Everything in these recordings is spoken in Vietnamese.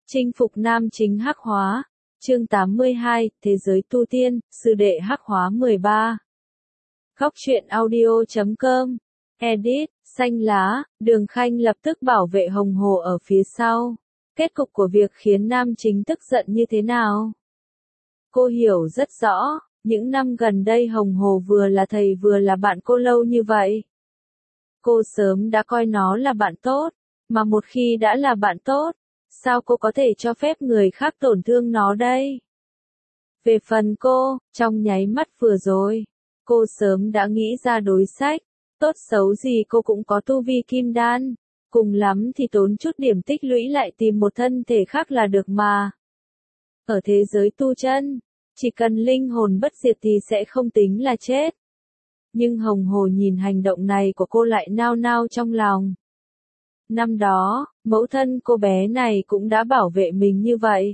Chinh phục nam chính hắc hóa. Chương 82, Thế giới tu tiên, sư đệ hắc hóa 13. Góc truyện audio.com. Edit, xanh lá, Đường Khanh lập tức bảo vệ Hồng Hồ ở phía sau. Kết cục của việc khiến nam chính tức giận như thế nào? Cô hiểu rất rõ, những năm gần đây Hồng Hồ vừa là thầy vừa là bạn cô lâu như vậy. Cô sớm đã coi nó là bạn tốt, mà một khi đã là bạn tốt, sao cô có thể cho phép người khác tổn thương nó đây? Về phần cô, trong nháy mắt vừa rồi, cô sớm đã nghĩ ra đối sách, tốt xấu gì cô cũng có tu vi kim đan, cùng lắm thì tốn chút điểm tích lũy lại tìm một thân thể khác là được mà. Ở thế giới tu chân, chỉ cần linh hồn bất diệt thì sẽ không tính là chết. Nhưng Hồng Hồ nhìn hành động này của cô lại nao nao trong lòng. Năm đó, mẫu thân cô bé này cũng đã bảo vệ mình như vậy.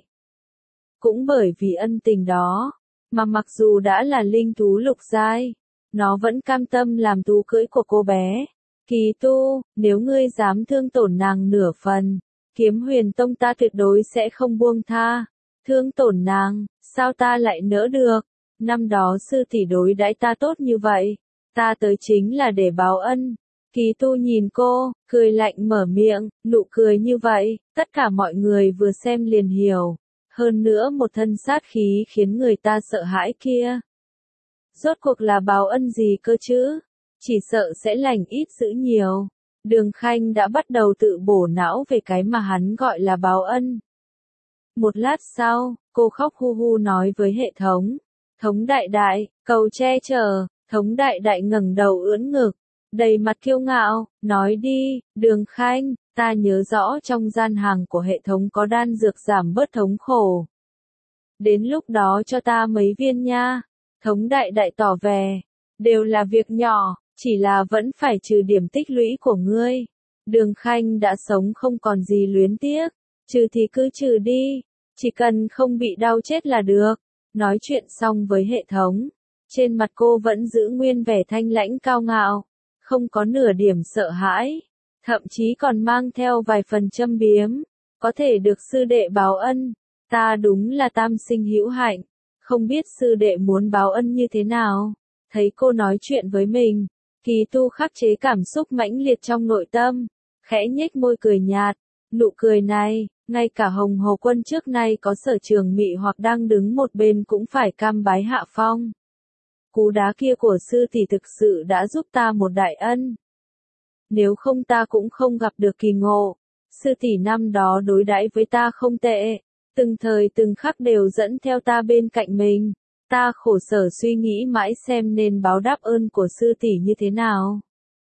Cũng bởi vì ân tình đó, mà mặc dù đã là linh thú lục giai, nó vẫn cam tâm làm thú cưỡi của cô bé. Kỳ tu, nếu ngươi dám thương tổn nàng nửa phần, Kiếm Huyền Tông ta tuyệt đối sẽ không buông tha. Thương tổn nàng, sao ta lại nỡ được? Năm đó sư tỷ đối đãi ta tốt như vậy, ta tới chính là để báo ân. Kỳ tu nhìn cô, cười lạnh mở miệng, nụ cười như vậy, tất cả mọi người vừa xem liền hiểu. Hơn nữa một thân sát khí khiến người ta sợ hãi kia. Rốt cuộc là báo ân gì cơ chứ? Chỉ sợ sẽ lành ít dữ nhiều. Đường Khanh đã bắt đầu tự bổ não về cái mà hắn gọi là báo ân. Một lát sau, cô khóc hu hu nói với hệ thống. Thống đại đại, cầu che chở. Thống đại đại ngẩng đầu ưỡn ngực, đầy mặt kiêu ngạo, nói đi, Đường Khanh, ta nhớ rõ trong gian hàng của hệ thống có đan dược giảm bớt thống khổ. Đến lúc đó cho ta mấy viên nha. Thống đại đại tỏ vẻ, đều là việc nhỏ, chỉ là vẫn phải trừ điểm tích lũy của ngươi. Đường Khanh đã sống không còn gì luyến tiếc, trừ thì cứ trừ đi, chỉ cần không bị đau chết là được. Nói chuyện xong với hệ thống, trên mặt cô vẫn giữ nguyên vẻ thanh lãnh cao ngạo, không có nửa điểm sợ hãi, thậm chí còn mang theo vài phần châm biếm. Có thể được sư đệ báo ân, ta đúng là tam sinh hữu hạnh, không biết sư đệ muốn báo ân như thế nào. Thấy cô nói chuyện với mình, Kỳ tu khắc chế cảm xúc mãnh liệt trong nội tâm, khẽ nhếch môi cười nhạt. Nụ cười này, ngay cả Hồng Hồ Quân trước nay có sở trường mị hoặc đang đứng một bên cũng phải cam bái hạ phong. Cú đá kia của sư tỷ thực sự đã giúp ta một đại ân. Nếu không ta cũng không gặp được kỳ ngộ. Sư tỷ năm đó đối đãi với ta không tệ, từng thời từng khắc đều dẫn theo ta bên cạnh mình. Ta khổ sở suy nghĩ mãi xem nên báo đáp ơn của sư tỷ như thế nào.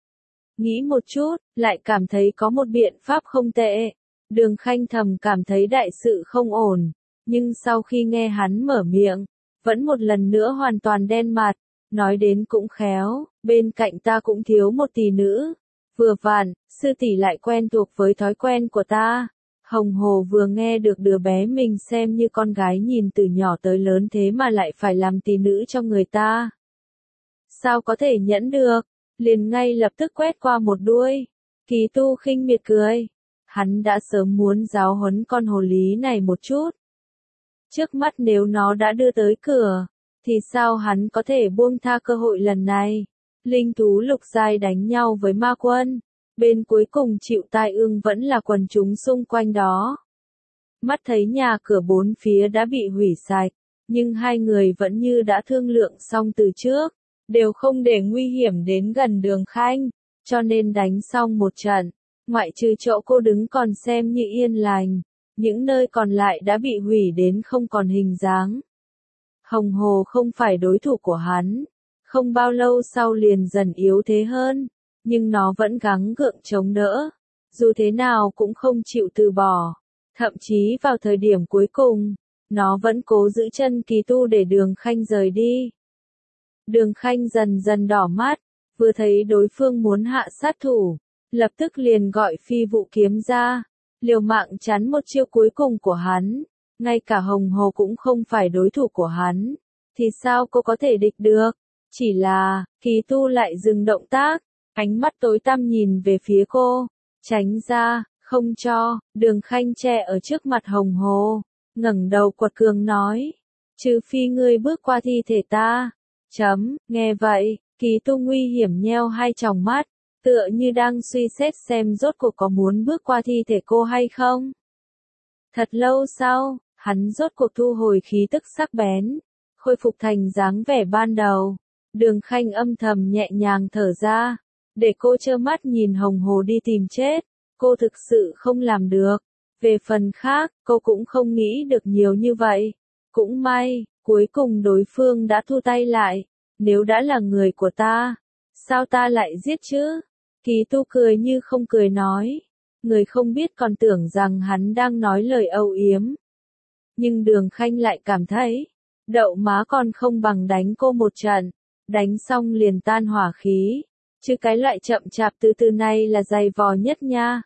Nghĩ một chút, lại cảm thấy có một biện pháp không tệ. Đường Khanh thầm cảm thấy đại sự không ổn, nhưng sau khi nghe hắn mở miệng, vẫn một lần nữa hoàn toàn đen mặt. Nói đến cũng khéo, bên cạnh ta cũng thiếu một tỷ nữ. Vừa vặn, sư tỷ lại quen thuộc với thói quen của ta. Hồng Hồ vừa nghe được đứa bé mình xem như con gái nhìn từ nhỏ tới lớn thế mà lại phải làm tỷ nữ cho người ta. Sao có thể nhẫn được, liền ngay lập tức quét qua một đuôi. Kỳ tu khinh miệt cười. Hắn đã sớm muốn giáo huấn con hồ lý này một chút. Trước mắt nếu nó đã đưa tới cửa, thì sao hắn có thể buông tha cơ hội lần này? Linh thú lục giai đánh nhau với ma quân, bên cuối cùng chịu tai ương vẫn là quần chúng xung quanh đó. Mắt thấy nhà cửa bốn phía đã bị hủy sạch, nhưng hai người vẫn như đã thương lượng xong từ trước, đều không để nguy hiểm đến gần Đường Khanh, cho nên đánh xong một trận, ngoại trừ chỗ cô đứng còn xem như yên lành, những nơi còn lại đã bị hủy đến không còn hình dáng. Hồng Hồ không phải đối thủ của hắn, không bao lâu sau liền dần yếu thế hơn, nhưng nó vẫn gắng gượng chống đỡ, dù thế nào cũng không chịu từ bỏ, thậm chí vào thời điểm cuối cùng, nó vẫn cố giữ chân Kỳ tu để Đường Khanh rời đi. Đường Khanh dần dần đỏ mắt, vừa thấy đối phương muốn hạ sát thủ, lập tức liền gọi Phi Vụ Kiếm ra, liều mạng chắn một chiêu cuối cùng của hắn. Ngay cả Hồng Hồ cũng không phải đối thủ của hắn, thì sao cô có thể địch được? Chỉ là, Kỳ tu lại dừng động tác, ánh mắt tối tăm nhìn về phía cô, tránh ra, Không cho, Đường Khanh che ở trước mặt Hồng Hồ, ngẩng đầu quật cường nói. Trừ phi ngươi bước qua thi thể ta. Nghe vậy, Kỳ Tu nguy hiểm nheo hai tròng mắt, tựa như đang suy xét xem rốt cuộc có muốn bước qua thi thể cô hay không. Thật lâu sau, hắn rốt cuộc thu hồi khí tức sắc bén, khôi phục thành dáng vẻ ban đầu. Đường Khanh âm thầm nhẹ nhàng thở ra, để cô trơ mắt nhìn Hồng Hồ đi tìm chết, cô thực sự không làm được. Về phần khác, cô cũng không nghĩ được nhiều như vậy. Cũng may, cuối cùng đối phương đã thu tay lại. Nếu đã là người của ta, sao ta lại giết chứ? Kỳ Tu cười như không cười nói. Người không biết còn tưởng rằng hắn đang nói lời âu yếm. Nhưng Đường Khanh lại cảm thấy, đậu má còn không bằng đánh cô một trận. Đánh xong liền tan hỏa khí. Chứ cái loại chậm chạp từ từ này là dày vò nhất nha.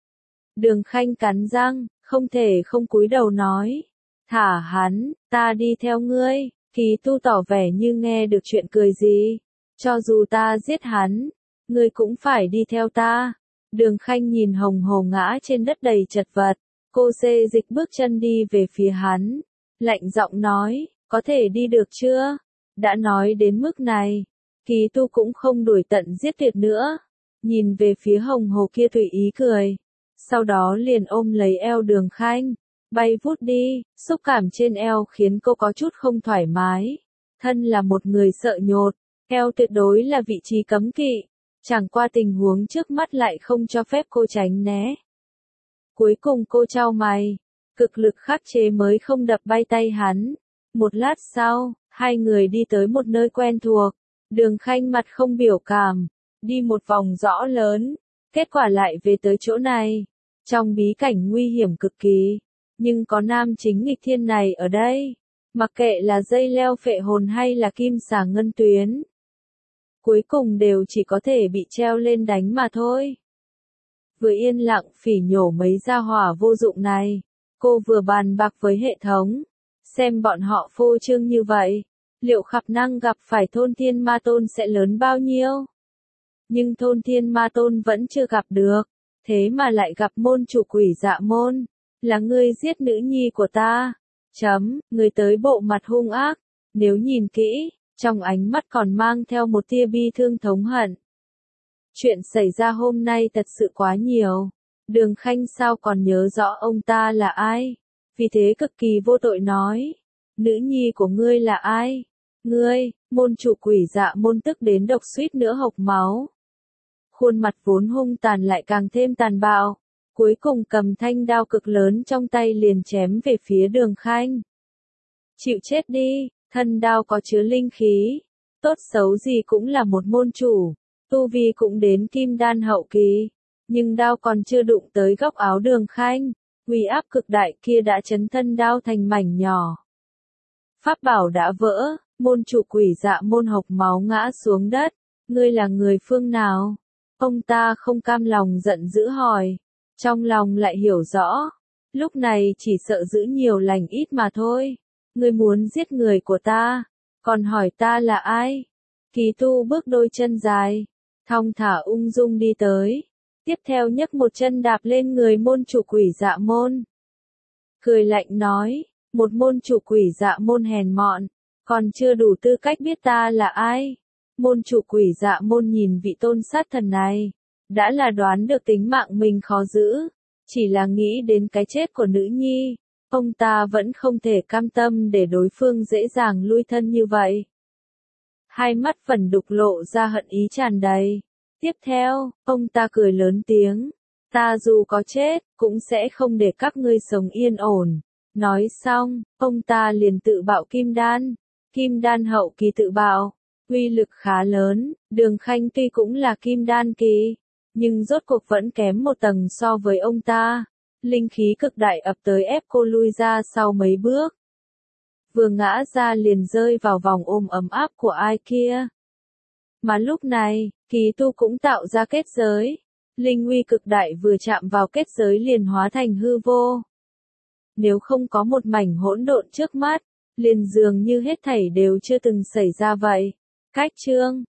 Đường Khanh cắn răng, không thể không cúi đầu nói. Thả hắn, ta đi theo ngươi. Kỳ Tu tỏ vẻ như nghe được chuyện cười gì. Cho dù ta giết hắn, ngươi cũng phải đi theo ta. Đường Khanh nhìn Hồng Hồ ngã trên đất đầy chật vật. Cô xê dịch bước chân đi về phía hắn. Lạnh giọng nói, có thể đi được chưa? Đã nói đến mức này, Kỳ Tu cũng không đuổi tận giết tuyệt nữa. Nhìn về phía Hồng Hồ kia tùy ý cười. Sau đó liền ôm lấy eo Đường Khanh, bay vút đi, xúc cảm trên eo khiến cô có chút không thoải mái. Thân là một người sợ nhột, eo tuyệt đối là vị trí cấm kỵ, chẳng qua tình huống trước mắt lại không cho phép cô tránh né. Cuối cùng cô chau mày, cực lực khắc chế mới không đập bay tay hắn. Một lát sau, hai người đi tới một nơi quen thuộc, Đường Khanh mặt không biểu cảm, đi một vòng rõ lớn, kết quả lại về tới chỗ này. Trong bí cảnh nguy hiểm cực kỳ, nhưng có nam chính nghịch thiên này ở đây, mặc kệ là dây leo phệ hồn hay là kim xà ngân tuyến, cuối cùng đều chỉ có thể bị treo lên đánh mà thôi. Vừa yên lặng phỉ nhổ mấy gia hỏa vô dụng này, cô vừa bàn bạc với hệ thống, xem bọn họ phô trương như vậy, liệu khả năng gặp phải thôn thiên ma tôn sẽ lớn bao nhiêu? Nhưng thôn thiên ma tôn vẫn chưa gặp được. Thế mà lại gặp môn chủ Quỷ Dạ môn, là ngươi giết nữ nhi của ta. Người tới bộ mặt hung ác, nếu nhìn kỹ, trong ánh mắt còn mang theo một tia bi thương thống hận. Chuyện xảy ra hôm nay thật sự quá nhiều, Đường Khanh sao còn nhớ rõ ông ta là ai, vì thế cực kỳ vô tội nói, nữ nhi của ngươi là ai? Ngươi, môn chủ Quỷ Dạ môn tức đến độc suýt nữa hộc máu. Khuôn mặt vốn hung tàn lại càng thêm tàn bạo, cuối cùng cầm thanh đao cực lớn trong tay liền chém về phía Đường Khanh. Chịu chết đi, thân đao có chứa linh khí, tốt xấu gì cũng là một môn chủ, tu vi cũng đến kim đan hậu kỳ, nhưng đao còn chưa đụng tới góc áo Đường Khanh, uy áp cực đại kia đã chấn thân đao thành mảnh nhỏ. Pháp bảo đã vỡ, môn chủ Quỷ Dạ môn hộc máu ngã xuống đất, ngươi là người phương nào? Ông ta không cam lòng giận dữ hỏi, trong lòng lại hiểu rõ, lúc này chỉ sợ giữ nhiều lành ít mà thôi. Ngươi muốn giết người của ta, còn hỏi ta là ai? Kỳ Tu bước đôi chân dài, thong thả ung dung đi tới, tiếp theo nhấc một chân đạp lên người môn chủ Quỷ Dạ môn. Cười lạnh nói, một môn chủ Quỷ Dạ môn hèn mọn, còn chưa đủ tư cách biết ta là ai. Môn chủ Quỷ Dạ môn nhìn vị tôn sát thần này, đã là đoán được tính mạng mình khó giữ, chỉ là nghĩ đến cái chết của nữ nhi, ông ta vẫn không thể cam tâm để đối phương dễ dàng lui thân như vậy. Hai mắt Vẩn Đục lộ ra hận ý tràn đầy. Tiếp theo, ông ta cười lớn tiếng, ta dù có chết, cũng sẽ không để các ngươi sống yên ổn. Nói xong, ông ta liền tự bạo kim đan hậu kỳ tự bạo. Uy lực khá lớn, Đường Khanh tuy cũng là kim đan kỳ, nhưng rốt cuộc vẫn kém một tầng so với ông ta. Linh khí cực đại ập tới ép cô lui ra sau mấy bước. Vừa ngã ra liền rơi vào vòng ôm ấm áp của ai kia. Mà lúc này, Kỳ Tu cũng tạo ra kết giới. Linh uy cực đại vừa chạm vào kết giới liền hóa thành hư vô. Nếu không có một mảnh hỗn độn trước mắt, liền dường như hết thảy đều chưa từng xảy ra vậy. Cách chương